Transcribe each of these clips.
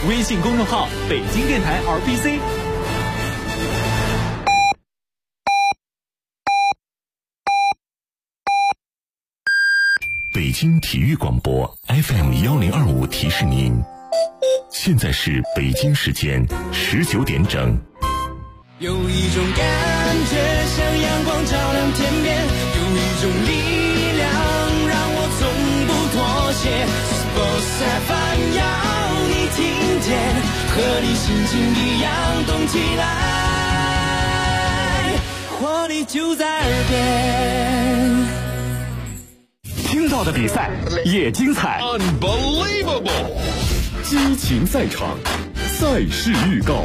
微信公众号北京电台 RBC。 北京体育广播 FM1025提示您，现在是北京时间19点整。 有一种感觉像阳光照亮天边，有一种力量让我从不妥协。Sports FM 要你听见，和你心情一样动起来，活力就在耳边。 听到的比赛也精彩 Unbelievable 激情赛场，赛事预告。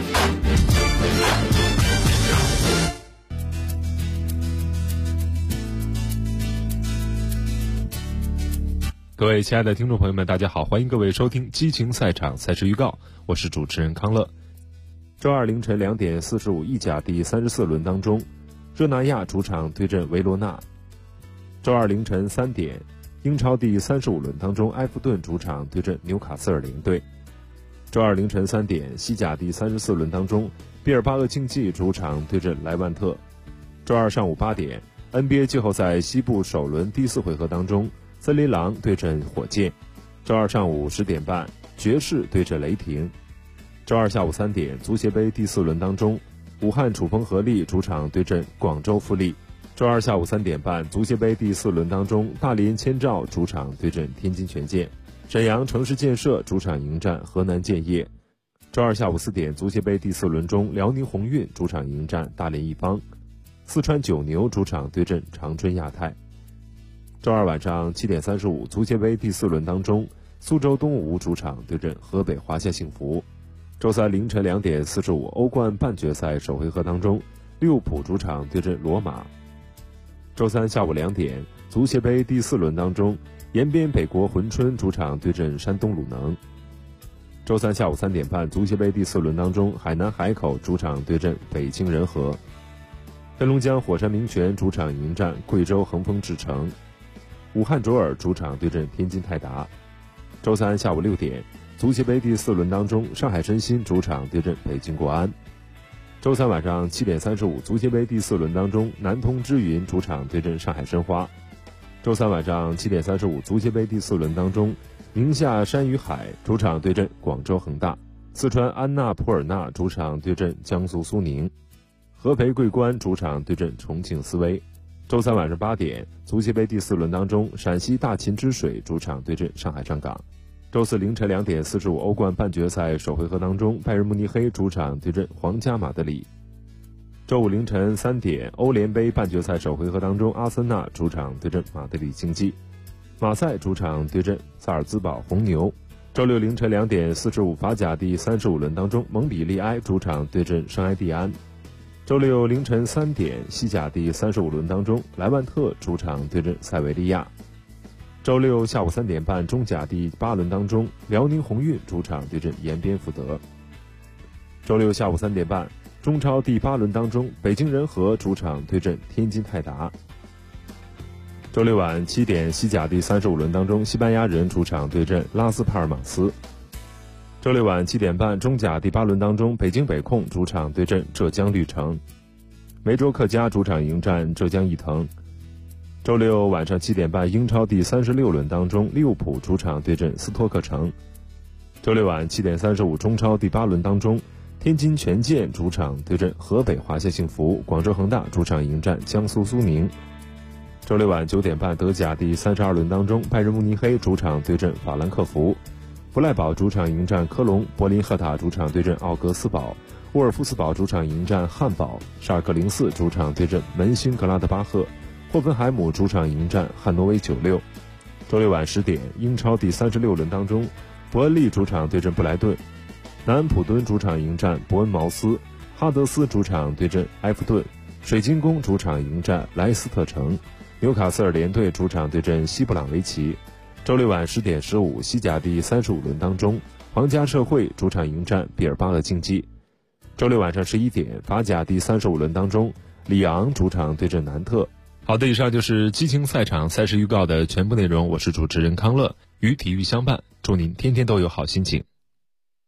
各位亲爱的听众朋友们，大家好，欢迎各位收听激情赛场赛事预告，我是主持人康乐。周二凌晨2点45，意甲第34轮当中，热那亚主场对阵维罗纳。周二凌晨3点，英超第35轮当中，埃弗顿主场对阵纽卡斯尔联队。周二凌晨3点，西甲第34轮当中，毕尔巴鄂竞技主场对阵莱万特。周二上午8点， NBA 季后赛西部首轮第4回合当中，森林狼对阵火箭。周二上午10点半，爵士对阵雷霆。周二下午3点，足协杯第4轮当中，武汉楚风合力主场对阵广州富力。周二下午3点半，足协杯第4轮当中，大连千兆主场对阵天津权健。沈阳城市建设主场迎战河南建业。周二下午4点，足协杯第4轮中，辽宁宏运主场迎战大连一方。四川九牛主场对阵长春亚泰。周二晚上7点35，足协杯第4轮当中，苏州东吴主场对阵河北华夏幸福。周三凌晨2点45，欧冠半决赛首回合当中，利物浦主场对阵罗马。周三下午2点，足协杯第4轮当中，延边北国珲春主场对阵山东鲁能。周三下午3点半，足协杯第4轮当中，海南海口主场对阵北京人和。黑龙江火山名泉主场迎战贵州恒丰智诚。武汉卓尔主场对阵天津泰达。周三下午6点，足协杯第4轮当中，上海申鑫主场对阵北京国安。周三晚上7点35，足协杯第4轮当中，南通之云主场对阵上海申花。周三晚上7点35，足协杯第4轮当中，宁夏山与海主场对阵广州恒大。四川安纳普尔纳主场对阵江苏苏宁。合肥桂冠主场对阵重庆斯威。周三晚上8点，足协杯第4轮当中，陕西大秦之水主场对阵上海上港。周四凌晨2点45，欧冠半决赛首回合当中，拜仁慕尼黑主场对阵皇家马德里。周五凌晨3点，欧联杯半决赛首回合当中，阿森纳主场对阵马德里竞技。马赛主场对阵萨尔兹堡红牛。周六凌晨2点45，法甲第35轮当中，蒙彼利埃主场对阵圣埃蒂安。周六凌晨3点，西甲第35轮当中，莱万特主场对阵塞维利亚。周六下午3点半，中甲第8轮当中，辽宁宏运主场对阵延边福德。周六下午3点半，中超第8轮当中，北京人和主场对阵天津泰达。周六晚7点，西甲第35轮当中，西班牙人主场对阵拉斯帕尔马斯。周六晚7点半，中甲第8轮当中，北京北控主场对阵浙江绿城。梅州客家主场迎战浙江毅腾。周六晚上7点半，英超第36轮当中，利物浦主场对阵斯托克城。周六晚7点35，中超第8轮当中，天津权健主场对阵河北华夏幸福，广州恒大主场迎战江苏苏宁。周六晚9点半，德甲第32轮当中，拜仁慕尼黑主场对阵法兰克福，弗赖堡主场迎战科隆，柏林赫塔主场对阵奥格斯堡，沃尔夫斯堡主场迎战汉堡，沙尔克04主场对阵门兴格拉德巴赫，霍芬海姆主场迎战汉诺威96。周六晚10点，英超第36轮当中，伯恩利主场对阵布莱顿，南安普敦主场迎战伯恩茅斯，哈德斯主场对阵埃弗顿，水晶宫主场迎战莱斯特城，纽卡斯尔联队主场对阵西布朗维奇。周六晚10点15，西甲第35轮当中，皇家社会主场迎战毕尔巴鄂竞技。周六晚上11点，法甲第35轮当中，里昂主场对阵南特。好的，以上就是激情赛场赛事预告的全部内容，我是主持人康乐，与体育相伴，祝您天天都有好心情。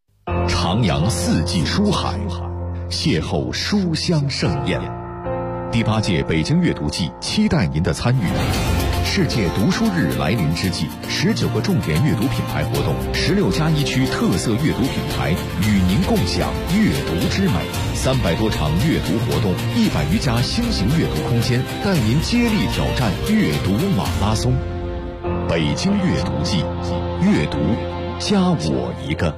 徜徉四季书海，邂逅书香盛宴。第8届北京阅读季期待您的参与。世界读书日来临之际，19个重点阅读品牌活动，16家1区特色阅读品牌与您共享阅读之美，300多场阅读活动，100余家新型阅读空间，带您接力挑战阅读马拉松。北京阅读季，阅读加我一个。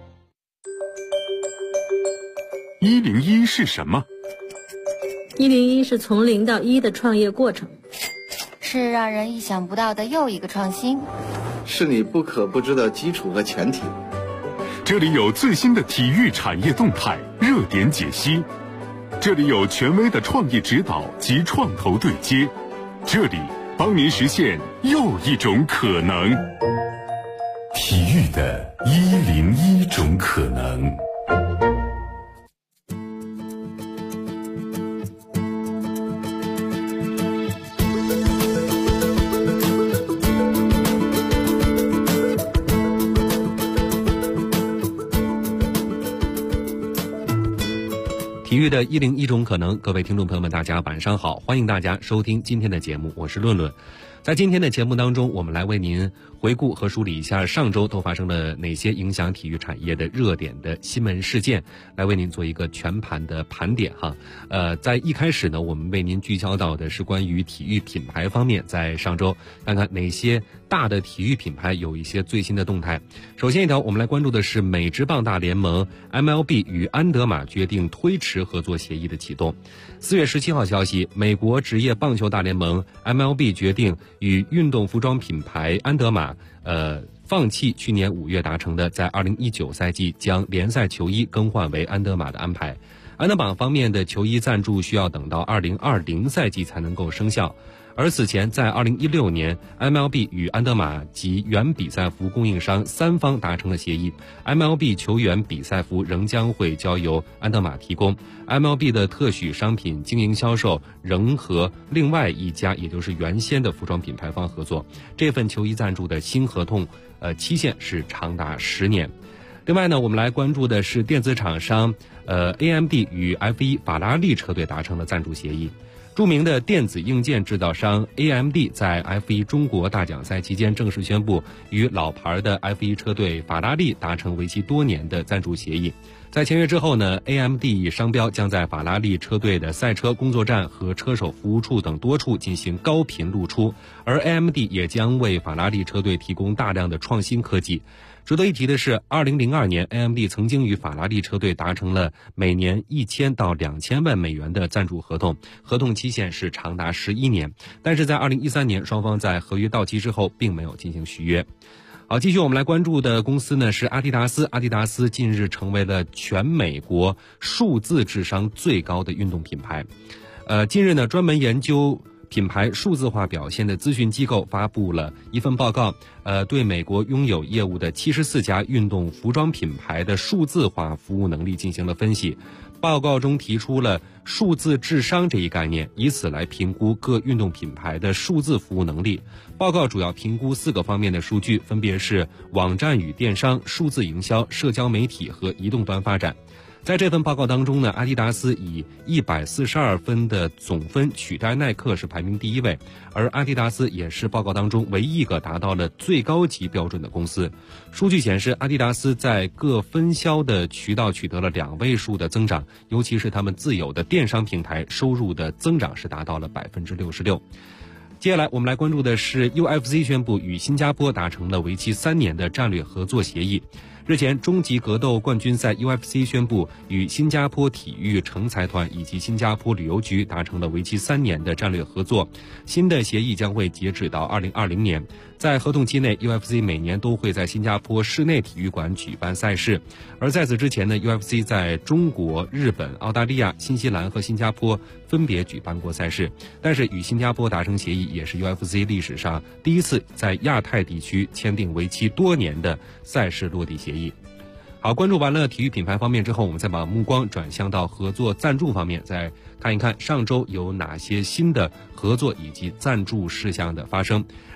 101是什么 ？101是从0到1的创业过程， 是让人意想不到的又一个创新， 是你不可不知的基础和前提。 这里有最新的体育产业动态、热点解析，这里有权威的创意指导及创投对接，这里帮您实现又一种可能。 体育的101种可能。 体育的101种可能，各位听众朋友们，大家晚上好，欢迎大家收听今天的节目，我是论论。在今天的节目当中，我们来为您回顾和梳理一下上周都发生了哪些影响体育产业的热点的新闻事件，来为您做一个全盘的盘点哈。在一开始呢，我们为您聚焦到的是关于体育品牌方面，在上周看看哪些大的体育品牌有一些最新的动态。首先一条，我们来关注的是美职棒大联盟 MLB 与安德玛决定推迟合作协议的启动。4月17号消息，美国职业棒球大联盟 MLB 决定与运动服装品牌安德玛放弃去年5月达成的在2019赛季将联赛球衣更换为安德玛的安排。安德玛方面的球衣赞助需要等到2020赛季才能够生效。而此前在2016年 MLB 与安德玛及原比赛服供应商3方达成了协议， MLB 球员比赛服仍将会交由安德玛提供， MLB 的特许商品经营销售仍和另外一家也就是原先的服装品牌方合作。这份球衣赞助的新合同期限是长达10年。另外呢，我们来关注的是电子厂商AMD 与 F1 法拉利车队达成了赞助协议。著名的电子硬件制造商 AMD 在 F1 中国大奖赛期间正式宣布与老牌的 F1 车队法拉利达成为期多年的赞助协议。在签约之后呢， AMD 商标将在法拉利车队的赛车工作站和车手服务处等多处进行高频露出，而 AMD 也将为法拉利车队提供大量的创新科技。值得一提的是，2002年 AMD 曾经与法拉利车队达成了每年1000到2000万美元的赞助合同，合同期限是长达11年，但是在2013年双方在合约到期之后并没有进行续约。好，继续我们来关注的公司呢是阿迪达斯。阿迪达斯近日成为了全美国数字智商最高的运动品牌。近日呢，专门研究品牌数字化表现的咨询机构发布了一份报告，对美国拥有业务的74家运动服装品牌的数字化服务能力进行了分析。报告中提出了数字智商这一概念，以此来评估各运动品牌的数字服务能力。报告主要评估4个方面的数据，分别是网站与电商、数字营销、社交媒体和移动端发展。在这份报告当中呢，阿迪达斯以142分的总分取代耐克是排名第1位，而阿迪达斯也是报告当中唯一一个达到了最高级标准的公司。数据显示，阿迪达斯在各分销的渠道取得了2位数的增长，尤其是他们自有的电商平台收入的增长是达到了66%。接下来我们来关注的是 UFC 宣布与新加坡达成了为期3年的战略合作协议。日前，终极格斗冠军赛 UFC 宣布与新加坡体育成才团以及新加坡旅游局达成了为期3年的战略合作。新的协议将会截止到2020年。在合同期内 ，UFC 每年都会在新加坡室内体育馆举办赛事。而在此之前呢 ，UFC 在中国、日本、澳大利亚、新西兰和新加坡分别举办过赛事。但是与新加坡达成协议，也是 UFC 历史上第一次在亚太地区签订为期多年的赛事落地协议。好，关注完了体育品牌方面之后，我们再把目光转向到合作赞助方面，再看一看上周有哪些新的合作以及赞助事项的发生。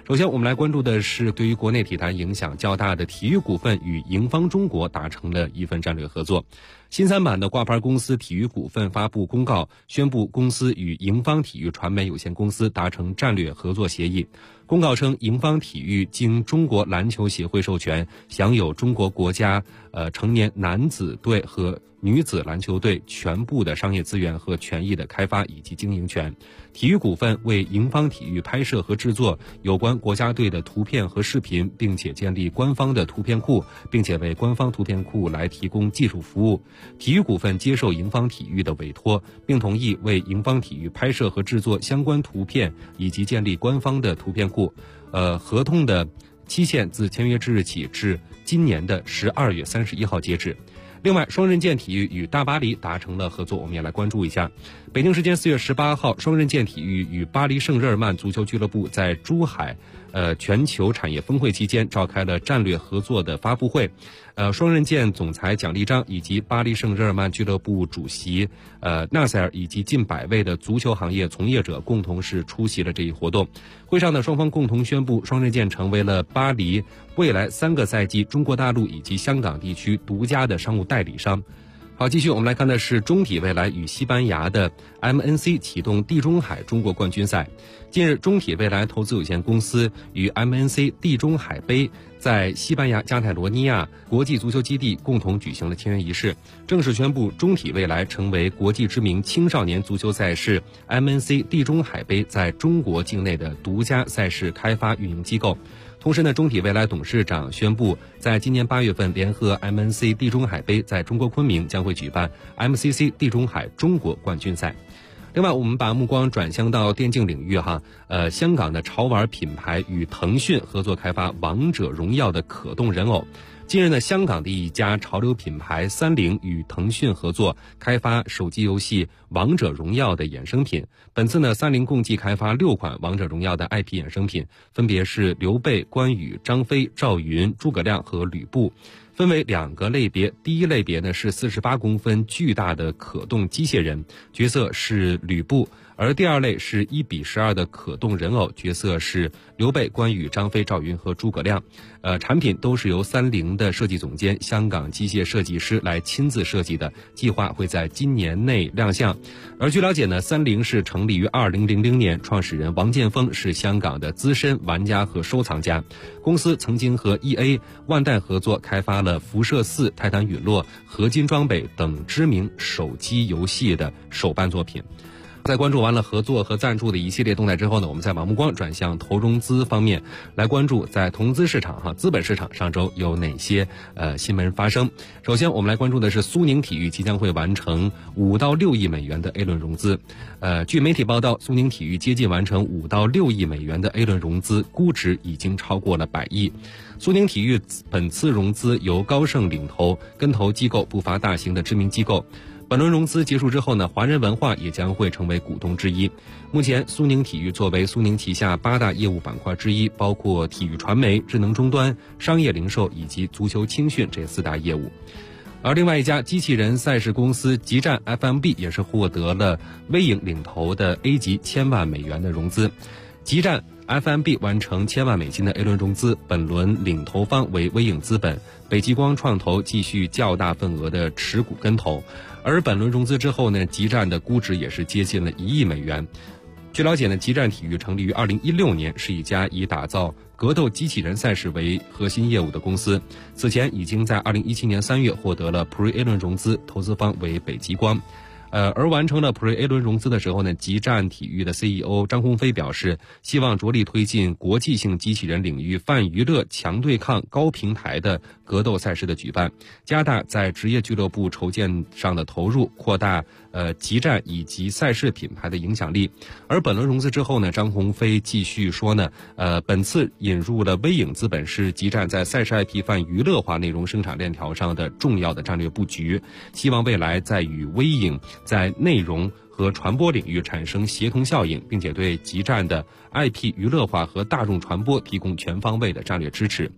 首先我们来关注的是对于国内体坛影响较大的体育股份与盈方中国达成了一份战略合作。新三板的挂牌公司体育股份发布公告，宣布公司与盈方体育传媒有限公司达成战略合作协议。公告称，盈方体育经中国篮球协会授权，享有中国国家成年男子队和女子篮球队全部的商业资源和权益的开发以及经营权。体育股份为盈方体育拍摄和制作有关国家队的图片和视频，并且建立官方的图片库，并且为官方图片库来提供技术服务。体育股份接受盈方体育的委托，并同意为盈方体育拍摄和制作相关图片以及建立官方的图片库。合同的期限自签约之日起至今年的12月31号截止。另外，双刃剑体育与大巴黎达成了合作，我们也来关注一下。北京时间4月18号，双刃剑体育与巴黎圣日耳曼足球俱乐部在珠海全球产业峰会期间召开了战略合作的发布会。双刃剑总裁蒋立章以及巴黎圣日耳曼俱乐部主席纳塞尔以及近100位的足球行业从业者共同是出席了这一活动。会上呢，双方共同宣布，双刃剑成为了巴黎未来3个赛季中国大陆以及香港地区独家的商务代理商。好，继续我们来看的是中体未来与西班牙的 MNC 启动地中海中国冠军赛。近日，中体未来投资有限公司与 MNC 地中海杯在西班牙加泰罗尼亚国际足球基地共同举行了签约仪式，正式宣布中体未来成为国际知名青少年足球赛事 MNC 地中海杯在中国境内的独家赛事开发运营机构。同时呢，中体未来董事长宣布，在今年8月份联合 MNC 地中海杯在中国昆明将会举办 MCC 地中海中国冠军赛。另外，我们把目光转向到电竞领域香港的潮玩品牌与腾讯合作开发王者荣耀的可动人偶。近日呢，香港的一家潮流品牌30与腾讯合作开发手机游戏王者荣耀的衍生品。本次呢，30共计开发6款王者荣耀的 IP 衍生品，分别是刘备、关羽、张飞、赵云、诸葛亮和吕布，分为2个类别。第一类别呢是48公分巨大的可动机械人，角色是吕布，而第2类是1:12的可动人偶，角色是刘备、关羽、张飞、赵云和诸葛亮。产品都是由30的设计总监、香港机械设计师来亲自设计的，计划会在今年内亮相。而据了解呢，30是成立于2000年，创始人王建峰是香港的资深玩家和收藏家。公司曾经和 EA、万代合作开发了辐射4、泰坦陨落、合金装备等知名手机游戏的手办作品。在关注完了合作和赞助的一系列动态之后呢，我们再把目光转向投融资方面，来关注在投资市场资本市场上周有哪些新闻发生。首先我们来关注的是苏宁体育即将会完成5到6亿美元的 A 轮融资。据媒体报道，苏宁体育接近完成5到6亿美元的 A 轮融资，估值已经超过了100亿。苏宁体育本次融资由高盛领投，跟投机构不乏大型的知名机构。本轮融资结束之后呢，华人文化也将会成为股东之一。目前苏宁体育作为苏宁旗下8大业务板块之一，包括体育传媒、智能终端、商业零售以及足球青训这4大业务。而另外一家机器人赛事公司极战 FMB 也是获得了微影领投的 A 级1000万美元的融资。极战 FMB 完成1000万美金的 A 轮融资，本轮领投方为微影资本，北极光创投继续较大份额的持股跟投。而本轮融资之后呢，极战的估值也是接近了1亿美元。据了解呢，极战体育成立于2016年，是一家以打造格斗机器人赛事为核心业务的公司。此前已经在2017年3月获得了 Pre-A 轮融资，投资方为北极光。而完成了 Pre-A 轮融资的时候呢，极战体育的 CEO 张鸿飞表示，希望着力推进国际性机器人领域泛娱乐、强对抗、高平台的格斗赛事的举办，加大在职业俱乐部筹建上的投入，扩大极战以及赛事品牌的影响力。而本轮融资之后呢，张鸿飞继续说呢，本次引入了微影资本是极战在赛事 IP 泛娱乐化内容生产链条上的重要的战略布局，希望未来在与微影在内容和传播领域产生协同效应，并且对极战的 IP 娱乐化和大众传播提供全方位的战略支持。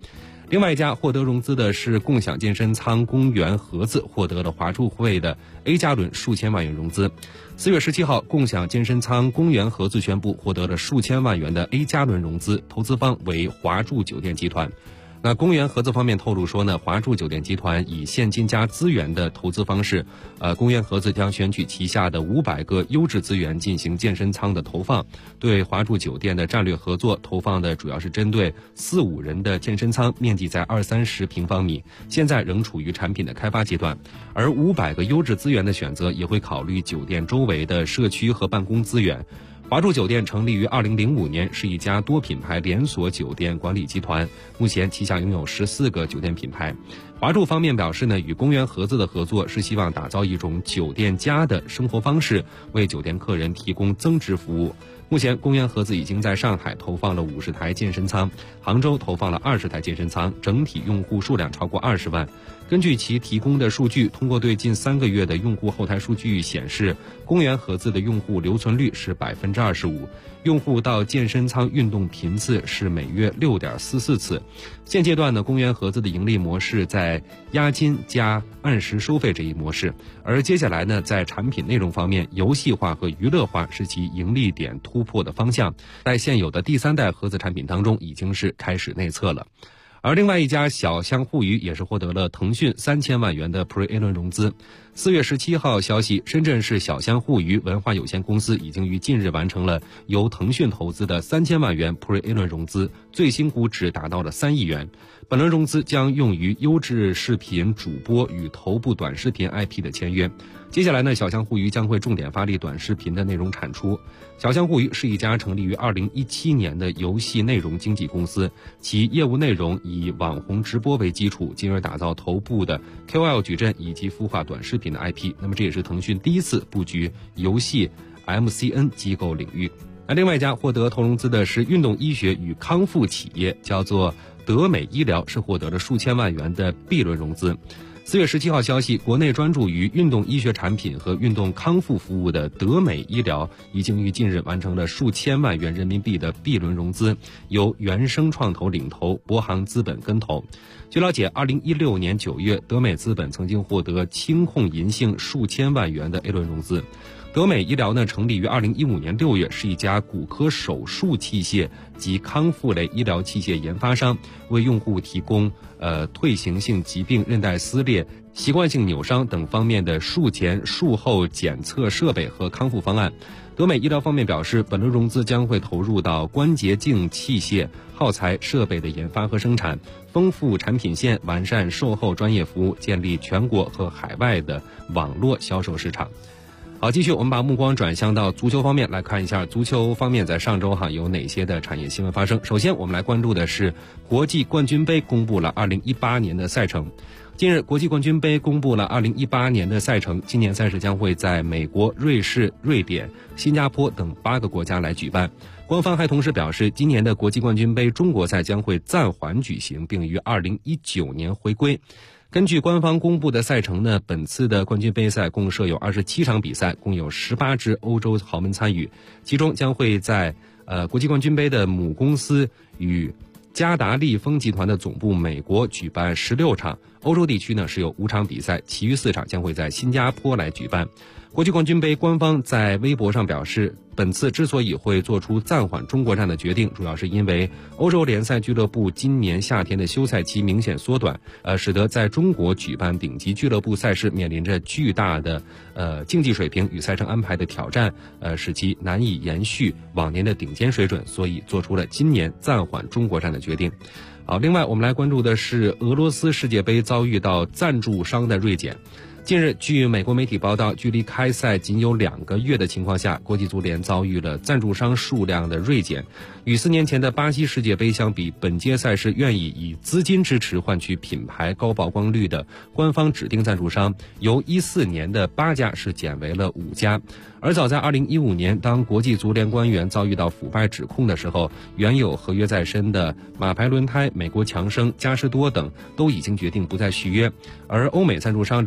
另外一家获得融资的是共享健身仓公园盒子，获得了华住会的 A 加轮数千万元融资。4月17号，共享健身仓公园盒子宣布获得了数千万元的 A 加轮融资，投资方为华住酒店集团。那公园盒子方面透露说呢，华住酒店集团以现金加资源的投资方式，公园盒子将选取旗下的500个优质资源进行健身仓的投放，对华住酒店的战略合作投放的主要是针对4-5人的健身仓，面积在20-30平方米，现在仍处于产品的开发阶段。而500个优质资源的选择也会考虑酒店周围的社区和办公资源。华住酒店成立于2005年，是一家多品牌连锁酒店管理集团，目前旗下拥有14个酒店品牌。华住方面表示呢，与公园盒子的合作是希望打造一种酒店家的生活方式，为酒店客人提供增值服务。目前公园盒子已经在上海投放了50台健身仓，杭州投放了20台健身仓，整体用户数量超过20万。根据其提供的数据，通过对近3个月的用户后台数据显示，公园盒子的用户留存率是25%，用户到健身仓运动频次是每月6.44次。现阶段呢，公园盒子的盈利模式在押金加按时收费这一模式，而接下来呢，在产品内容方面，游戏化和娱乐化是其盈利点突破的方向，在现有的第3代盒子产品当中已经是开始内测了。而另外一家小象互娱也是获得了腾讯3000万元的 Pre-A 轮融资。4月17号消息，深圳市小象互娱文化有限公司已经于近日完成了由腾讯投资的3000万元 Pre-A 轮融资，最新估值达到了3亿元。本轮融资将用于优质视频主播与头部短视频 IP 的签约。接下来呢，小象互娱将会重点发力短视频的内容产出。小象互娱是一家成立于2017年的游戏内容经纪公司，其业务内容以网红直播为基础，进而打造头部的 KOL 矩阵以及孵化短视频的 IP。那么这也是腾讯第一次布局游戏 MCN 机构领域。那另外一家获得投融资的是运动医学与康复企业，叫做德美医疗，是获得了数千万元的 B 轮融资。4月17号消息，国内专注于运动医学产品和运动康复服务的德美医疗已经于近日完成了数千万元人民币的 B 轮融资，由原生创投领投，博航资本跟投。据了解，2016年9月，德美资本曾经获得清控银杏数千万元的 A 轮融资。德美医疗呢，成立于2015年6月，是一家骨科手术器械及康复类医疗器械研发商，为用户提供退行性疾病、韧带撕裂、习惯性扭伤等方面的术前术后检测设备和康复方案。德美医疗方面表示，本轮融资将会投入到关节镜器械、耗材设备的研发和生产，丰富产品线，完善售后专业服务，建立全国和海外的网络销售市场。好，继续我们把目光转向到足球方面，来看一下足球方面在上周有哪些的产业新闻发生。首先我们来关注的是国际冠军杯公布了2018年的赛程。近日，国际冠军杯公布了2018年的赛程，今年赛事将会在美国、瑞士、瑞典、新加坡等8个国家来举办。官方还同时表示，今年的国际冠军杯中国赛将会暂缓举行，并于2019年回归。根据官方公布的赛程呢，本次的冠军杯赛共设有27场比赛，共有18支欧洲豪门参与，其中将会在国际冠军杯的母公司与加达利丰集团的总部美国举办16场，欧洲地区呢是有5场比赛，其余4场将会在新加坡来举办。国际冠军杯官方在微博上表示，本次之所以会做出暂缓中国站的决定，主要是因为欧洲联赛俱乐部今年夏天的休赛期明显缩短，使得在中国举办顶级俱乐部赛事面临着巨大的竞技水平与赛程安排的挑战，使其难以延续往年的顶尖水准，所以做出了今年暂缓中国站的决定。好，另外我们来关注的是俄罗斯世界杯遭遇到赞助商的锐减。近日，据美国媒体报道，距离开赛仅有2个月的情况下，国际足联遭遇了赞助商数量的锐减。与4年前的巴西世界杯相比，本届赛事愿意以资金支持换取品牌高曝光率的官方指定赞助商，由14年的8家是减为了5家。而早在2015年，当国际足联官员遭遇到腐败指控的时候，原有合约在身的马牌轮胎、美国强生、嘉实多等都已经决定不再续约，而欧美赞助商留下的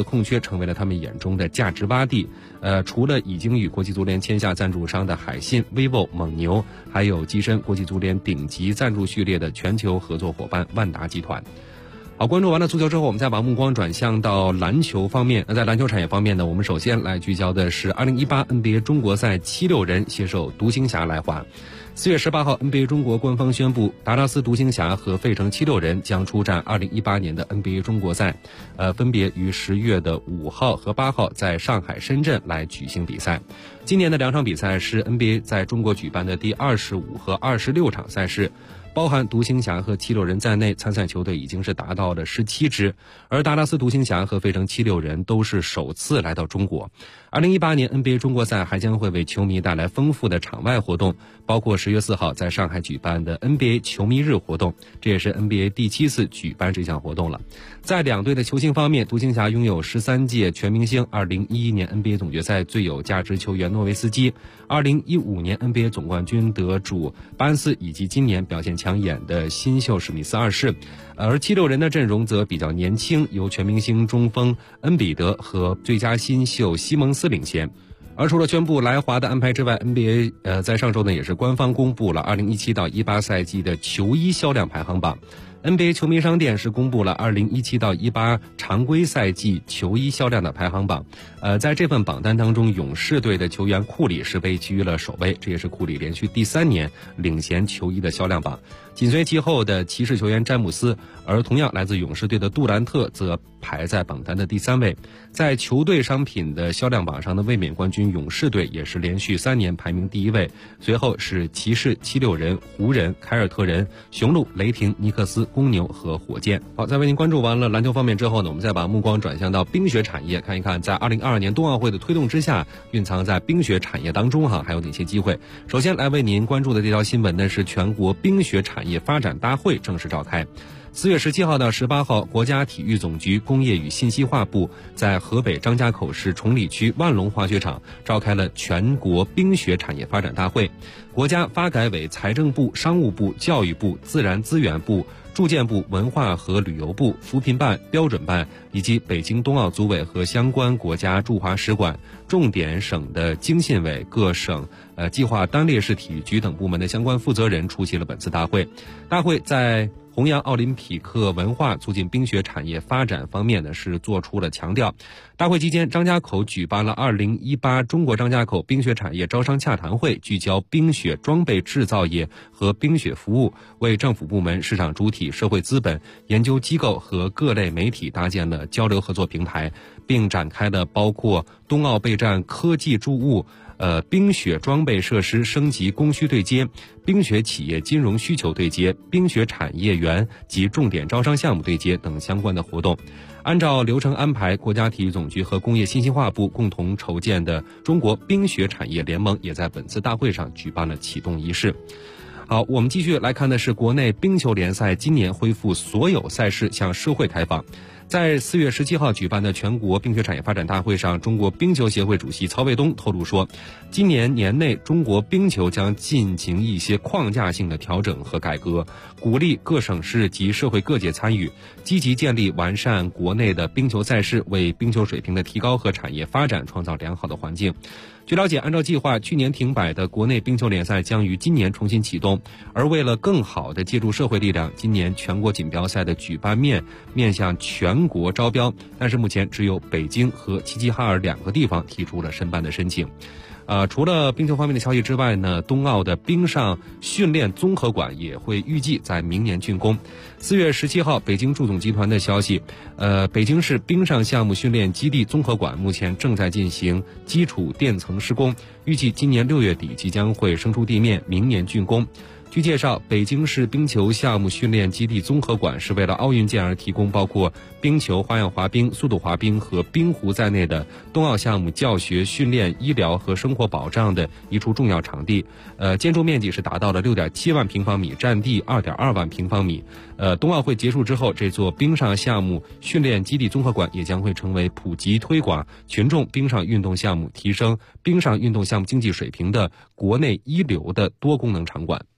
空缺成为了他们眼中的价值洼地。除了已经与国际足联签下赞助商的海信、vivo、蒙牛，还有跻身国际足联顶级赞助序列的全球合作伙伴万达集团。好，关注完了足球之后，我们再把目光转向到篮球方面。那在篮球产业方面呢，我们首先来聚焦的是2018 NBA 中国赛76人携手独行侠来华。4月18号 NBA 中国官方宣布，达拉斯独行侠和费城76人将出战2018年的 NBA 中国赛，分别于10月的5号和8号在上海、深圳来举行比赛。今年的2场比赛是 NBA 在中国举办的第25和26场赛事。包含独行侠和76人在内，参赛球队已经是达到了17支，而达拉斯独行侠和费城76人都是首次来到中国。2018年 NBA 中国赛还将会为球迷带来丰富的场外活动，包括10月4号在上海举办的 NBA 球迷日活动，这也是 NBA 第7次举办这项活动了。在两队的球星方面，独行侠拥有13届全明星，2011年 NBA 总决赛最有价值球员诺维斯基，2015年 NBA 总冠军得主巴恩斯，以及今年表现抢眼的新秀史密斯2世。而76人的阵容则比较年轻，由全明星中锋恩比德和最佳新秀西蒙斯领衔。而除了宣布来华的安排之外， NBA 在上周呢也是官方公布了2017到18赛季的球衣销量排行榜。NBA 球迷商店是公布了2017到18常规赛季球衣销量的排行榜。在这份榜单当中，勇士队的球员库里是位居了首位，这也是库里连续第3年领衔球衣的销量榜。紧随其后的骑士球员詹姆斯，而同样来自勇士队的杜兰特则排在榜单的第3位。在球队商品的销量榜上的卫冕冠军勇士队也是连续3年排名第1位，随后是骑士、76人、湖人、凯尔特人、雄鹿、雷霆、尼克斯、公牛和火箭。好，在为您关注完了篮球方面之后呢，我们再把目光转向到冰雪产业，看一看在2022年冬奥会的推动之下，蕴藏在冰雪产业当中还有哪些机会。首先来为您关注的这条新闻呢，是全国冰雪产业发展大会正式召开。4月17号到18号，国家体育总局工业与信息化部在河北张家口市崇礼区万隆滑雪场召开了全国冰雪产业发展大会。国家发改委、财政部、商务部、教育部、自然资源部、住建部、文化和旅游部、扶贫办、标准办以及北京冬奥组委和相关国家驻华使馆、重点省的经信委、各省计划单列市体育局等部门的相关负责人出席了本次大会。大会在弘扬奥林匹克文化、促进冰雪产业发展方面呢是做出了强调。大会期间，张家口举办了2018中国张家口冰雪产业招商洽谈会，聚焦冰雪装备制造业和冰雪服务，为政府部门、市场主体、社会资本、研究机构和各类媒体搭建了交流合作平台，并展开了包括冬奥备战科技驻务、冰雪装备设施升级供需对接、冰雪企业金融需求对接、冰雪产业园及重点招商项目对接等相关的活动。按照流程安排，国家体育总局和工业信息化部共同筹建的中国冰雪产业联盟也在本次大会上举办了启动仪式。好，我们继续来看的是国内冰球联赛今年恢复所有赛事向社会开放。在4月17号举办的全国冰雪产业发展大会上，中国冰球协会主席曹卫东透露说，今年年内中国冰球将进行一些框架性的调整和改革，鼓励各省市及社会各界参与，积极建立完善国内的冰球赛事，为冰球水平的提高和产业发展创造良好的环境。据了解，按照计划，去年停摆的国内冰球联赛将于今年重新启动。而为了更好地借助社会力量，今年全国锦标赛的举办面向全国招标，但是目前只有北京和齐齐哈尔2个地方提出了申办的申请。除了冰球方面的消息之外呢，冬奥的冰上训练综合馆也会预计在明年竣工。4月17号，北京祝总集团的消息，北京市冰上项目训练基地综合馆目前正在进行基础垫层施工，预计今年6月底即将会升出地面，明年竣工。据介绍，北京市冰球项目训练基地综合馆是为了奥运健儿提供包括冰球、花样滑冰、速度滑冰和冰壶在内的冬奥项目教学、训练、医疗和生活保障的一处重要场地。建筑面积是达到了6.7万平方米，占地2.2万平方米。冬奥会结束之后，这座冰上项目训练基地综合馆也将会成为普及推广群众冰上运动项目、提升冰上运动项目经济水平的国内一流的多功能场馆。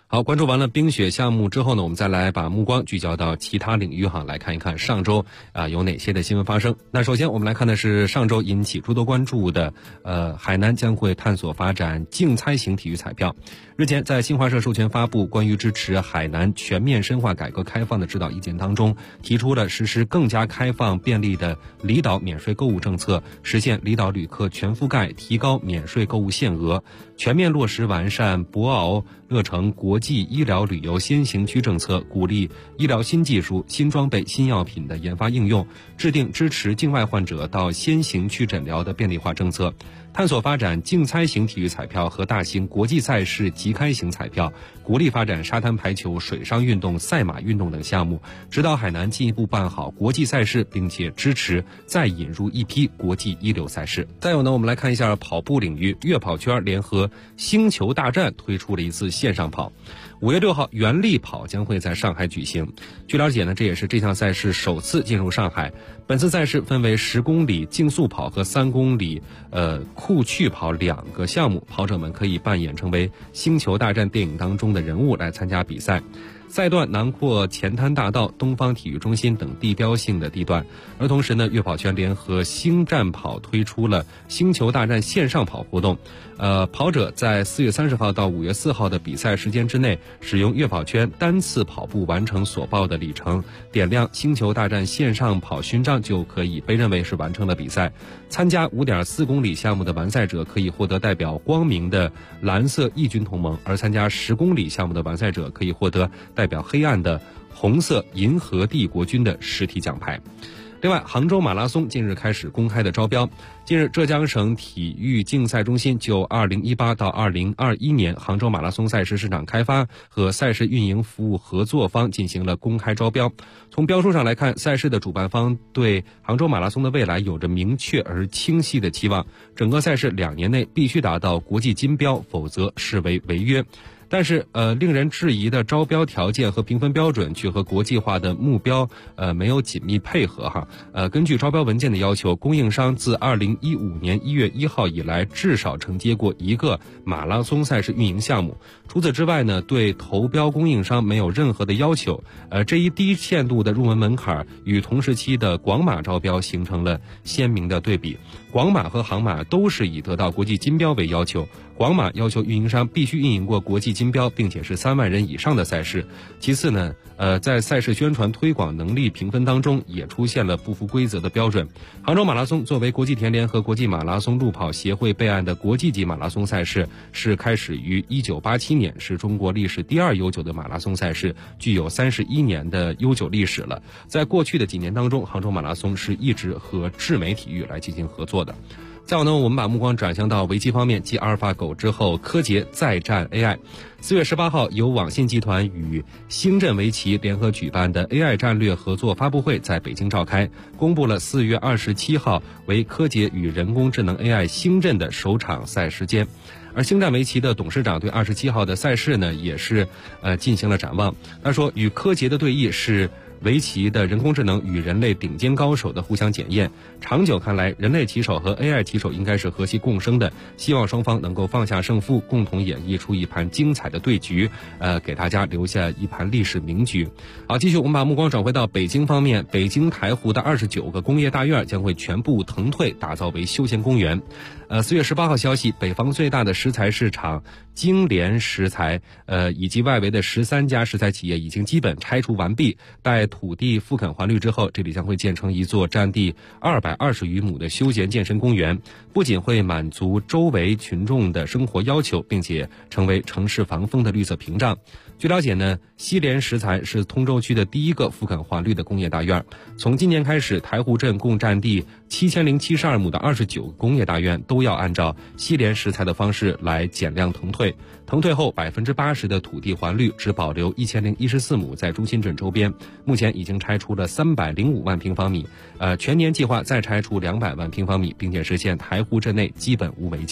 好，关注完了冰雪项目之后呢，我们再来把目光聚焦到其他领域来看一看上周有哪些的新闻发生。那首先我们来看的是上周引起诸多关注的海南将会探索发展竞猜型体育彩票。日前在新华社授权发布关于支持海南全面深化改革开放的指导意见当中，提出了实施更加开放便利的离岛免税购物政策，实现离岛旅客全覆盖，提高免税购物限额，全面落实完善博鳌乐城国际医疗旅游先行区政策，鼓励医疗新技术、新装备、新药品的研发应用，制定支持境外患者到先行区诊疗的便利化政策，探索发展竞猜型体育彩票和大型国际赛事即开型彩票，鼓励发展沙滩排球、水上运动、赛马运动等项目，指导海南进一步办好国际赛事，并且支持再引入一批国际一流赛事。再有呢，我们来看一下跑步领域，悦跑圈联合星球大战推出了一次线上跑。5月6号，原力跑将会在上海举行。据了解呢，这也是这项赛事首次进入上海。本次赛事分为10公里竞速跑和3公里酷趣跑2个项目，跑者们可以扮演成为星球大战电影当中的人物来参加比赛。赛段囊括前滩大道、东方体育中心等地标性的地段，而同时呢，悦跑圈联合星战跑推出了星球大战线上跑活动。跑者在4月30号到5月4号的比赛时间之内，使用悦跑圈单次跑步完成所报的里程，点亮星球大战线上跑勋章，就可以被认为是完成了比赛。参加 5.4 公里项目的完赛者可以获得代表光明的蓝色义军同盟，而参加10公里项目的完赛者可以获得代表黑暗的红色银河帝国军的实体奖牌。另外，杭州马拉松近日开始公开的招标。近日，浙江省体育竞赛中心就2018到2021年杭州马拉松赛事市场开发和赛事运营服务合作方进行了公开招标。从标书上来看，赛事的主办方对杭州马拉松的未来有着明确而清晰的期望，整个赛事2年内必须达到国际金标，否则视为违约。但是令人质疑的招标条件和评分标准却和国际化的目标没有紧密配合根据招标文件的要求，供应商自2015年1月1号以来至少承接过1个马拉松赛事运营项目。除此之外呢，对投标供应商没有任何的要求。这一低限度的入门门槛与同时期的广马招标形成了鲜明的对比。广马和杭马都是以得到国际金标为要求，广马要求运营商必须运营过国际金标，并且是3万人以上的赛事。其次呢，在赛事宣传推广能力评分当中也出现了不符规则的标准。杭州马拉松作为国际田联和国际马拉松路跑协会备案的国际级马拉松赛事，是开始于1987年，是中国历史第2悠久的马拉松赛事，具有31年的悠久历史了。在过去的几年当中，杭州马拉松是一直和智美体育来进行合作的。再有呢，我们把目光转向到围棋方面，继阿尔法狗之后，柯洁再战 AI。4月18号，由网信集团与星阵围棋联合举办的 AI 战略合作发布会在北京召开，公布了4月27号为柯洁与人工智能 AI 星阵的首场赛时间。而星战围棋的董事长对27号的赛事呢，也是进行了展望。他说，与柯洁的对弈是围棋的人工智能与人类顶尖高手的互相检验，长久看来，人类棋手和 AI 棋手应该是和谐共生的，希望双方能够放下胜负，共同演绎出一盘精彩的对局，给大家留下一盘历史名局。好，继续我们把目光转回到北京方面，北京台湖的29个工业大院将会全部腾退，打造为休闲公园。4月18号消息，北方最大的食材市场金联食材以及外围的13家食材企业已经基本拆除完毕，待土地复垦还绿之后，这里将会建成一座占地220余亩的休闲健身公园，不仅会满足周围群众的生活要求，并且成为城市防风的绿色屏障。据了解呢，西联食材是通州区的第一个复垦还绿的工业大院。从今年开始，台湖镇共占地7072亩的29个工业大院都要按照西联食材的方式来减量腾退。腾退后，80%的土地还绿，只保留1014亩在中心镇周边。目前已经拆出了305万平方米，全年计划再拆除200万平方米，并且实现台湖镇内基本无违建。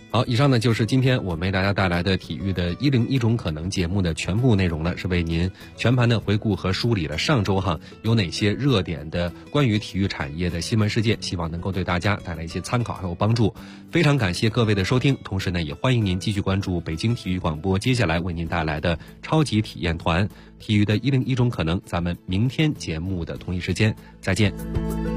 好，以上呢就是今天我们为大家带来的体育的101种可能节目的全部内容了，是为您全盘的回顾和梳理了上周有哪些热点的关于体育产业的新闻事件，希望能够对大家带来一些参考还有帮助。非常感谢各位的收听，同时呢也欢迎您继续关注北京体育广播接下来为您带来的超级体验团体育的101种可能，咱们明天节目的同一时间再见。